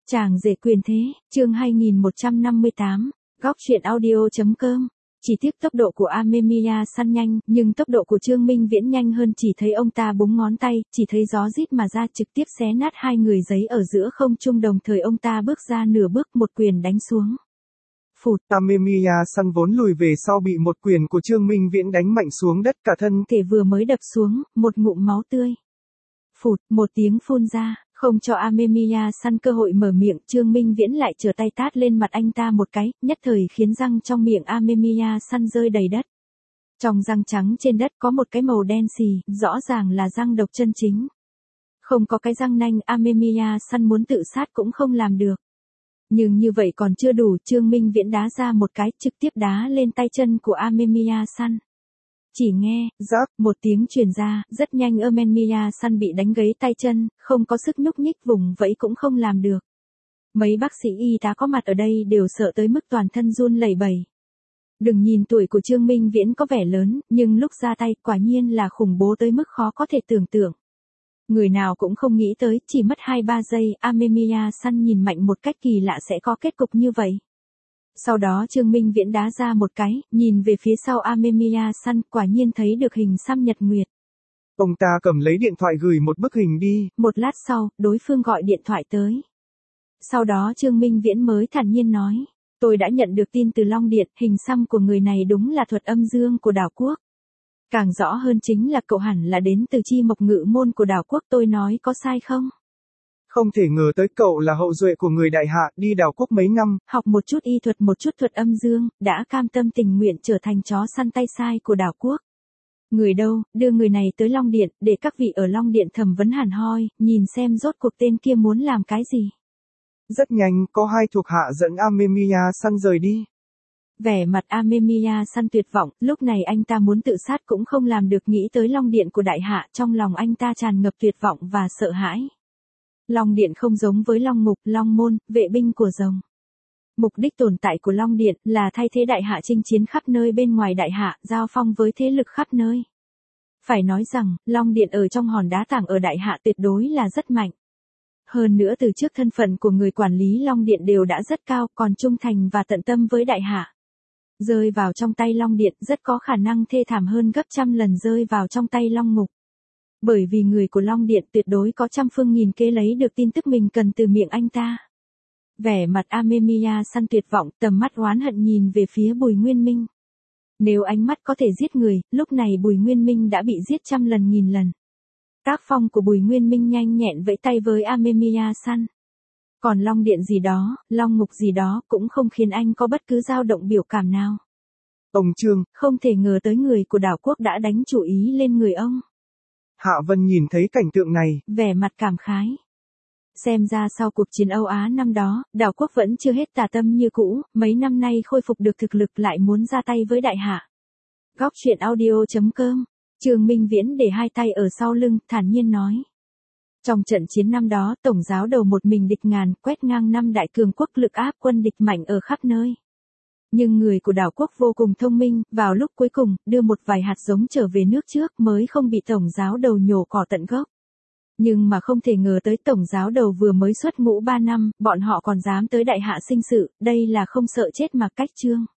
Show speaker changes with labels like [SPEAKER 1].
[SPEAKER 1] Chàng rể quyền thế, chương 2158, góc truyện audio.com. Chỉ tiếc tốc độ của Amemiya săn nhanh, nhưng tốc độ của Trương Minh Viễn nhanh hơn, chỉ thấy ông ta búng ngón tay, chỉ thấy gió rít mà ra trực tiếp xé nát hai người giấy ở giữa không trung, đồng thời ông ta bước ra nửa bước, một quyền đánh xuống. Phụt.
[SPEAKER 2] Amemiya săn vốn lùi về sau bị một quyền của Trương Minh Viễn đánh mạnh xuống đất, cả thân
[SPEAKER 1] thể vừa mới đập xuống, một ngụm máu tươi. Phụt, một tiếng phun ra. Không cho Amemiya săn cơ hội mở miệng, Trương Minh Viễn lại trở tay tát lên mặt anh ta một cái, nhất thời khiến răng trong miệng Amemiya săn rơi đầy đất. Trong răng trắng trên đất có một cái màu đen xì, rõ ràng là răng độc chân chính. Không có cái răng nanh, Amemiya săn muốn tự sát cũng không làm được. Nhưng như vậy còn chưa đủ, Trương Minh Viễn đá ra một cái, trực tiếp đá lên tay chân của Amemiya săn. Chỉ nghe, rắc, một tiếng truyền ra, rất nhanh Amemiya săn bị đánh gãy tay chân, không có sức nhúc nhích, vùng vẫy cũng không làm được. Mấy bác sĩ y tá có mặt ở đây đều sợ tới mức toàn thân run lẩy bẩy. Đừng nhìn tuổi của Trương Minh Viễn có vẻ lớn, nhưng lúc ra tay quả nhiên là khủng bố tới mức khó có thể tưởng tượng. Người nào cũng không nghĩ tới, chỉ mất 2-3 giây, Amemiya săn nhìn mạnh một cách kỳ lạ sẽ có kết cục như vậy. Sau đó Trương Minh Viễn đá ra một cái, nhìn về phía sau Amemiya săn, quả nhiên thấy được hình xăm nhật nguyệt.
[SPEAKER 2] Ông ta cầm lấy điện thoại gửi một bức hình đi.
[SPEAKER 1] Một lát sau, đối phương gọi điện thoại tới. Sau đó Trương Minh Viễn mới thản nhiên nói, tôi đã nhận được tin từ Long Điện, hình xăm của người này đúng là thuật âm dương của đảo quốc. Càng rõ hơn chính là cậu hẳn là đến từ chi mộc ngự môn của đảo quốc, tôi nói có sai không?
[SPEAKER 2] Không thể ngờ tới cậu là hậu duệ của người đại hạ, đi đảo quốc mấy năm,
[SPEAKER 1] học một chút y thuật, một chút thuật âm dương, đã cam tâm tình nguyện trở thành chó săn tay sai của đảo quốc. Người đâu, đưa người này tới Long Điện, để các vị ở Long Điện thẩm vấn hẳn hoi, nhìn xem rốt cuộc tên kia muốn làm cái gì.
[SPEAKER 2] Rất nhanh, có hai thuộc hạ dẫn Amemiya săn rời đi.
[SPEAKER 1] Vẻ mặt Amemiya săn tuyệt vọng, lúc này anh ta muốn tự sát cũng không làm được, nghĩ tới Long Điện của đại hạ, trong lòng anh ta tràn ngập tuyệt vọng và sợ hãi. Long Điện không giống với Long Ngục, Long Môn, vệ binh của rồng. Mục đích tồn tại của Long Điện là thay thế đại hạ chinh chiến khắp nơi bên ngoài đại hạ, giao phong với thế lực khắp nơi. Phải nói rằng, Long Điện ở trong hòn đá tàng ở đại hạ tuyệt đối là rất mạnh. Hơn nữa từ trước thân phận của người quản lý Long Điện đều đã rất cao, còn trung thành và tận tâm với đại hạ. Rơi vào trong tay Long Điện rất có khả năng thê thảm hơn gấp trăm lần rơi vào trong tay Long Ngục. Bởi vì người của Long Điện tuyệt đối có trăm phương nghìn kế lấy được tin tức mình cần từ miệng anh ta. Vẻ mặt Amemiya săn tuyệt vọng, tầm mắt oán hận nhìn về phía Bùi Nguyên Minh. Nếu ánh mắt có thể giết người, lúc này Bùi Nguyên Minh đã bị giết trăm lần nghìn lần. Tác phong của Bùi Nguyên Minh nhanh nhẹn vẫy tay với Amemiya săn. Còn Long Điện gì đó, Long Ngục gì đó cũng không khiến anh có bất cứ dao động biểu cảm nào.
[SPEAKER 2] Ông Trương,
[SPEAKER 1] không thể ngờ tới người của đảo quốc đã đánh chủ ý lên người ông.
[SPEAKER 2] Hạ Vân nhìn thấy cảnh tượng này,
[SPEAKER 1] vẻ mặt cảm khái. Xem ra sau cuộc chiến Âu Á năm đó, đảo quốc vẫn chưa hết tà tâm như cũ, mấy năm nay khôi phục được thực lực lại muốn ra tay với đại hạ. Góc truyện audio.com. Trương Minh Viễn để hai tay ở sau lưng, thản nhiên nói. Trong trận chiến năm đó, tổng giáo đầu một mình địch ngàn, quét ngang năm đại cường quốc, lực áp quân địch mạnh ở khắp nơi. Nhưng người của đảo quốc vô cùng thông minh, vào lúc cuối cùng, đưa một vài hạt giống trở về nước trước mới không bị tổng giáo đầu nhổ cỏ tận gốc. Nhưng mà không thể ngờ tới tổng giáo đầu vừa mới xuất ngũ 3 năm, bọn họ còn dám tới đại hạ sinh sự, đây là không sợ chết mà cách trương.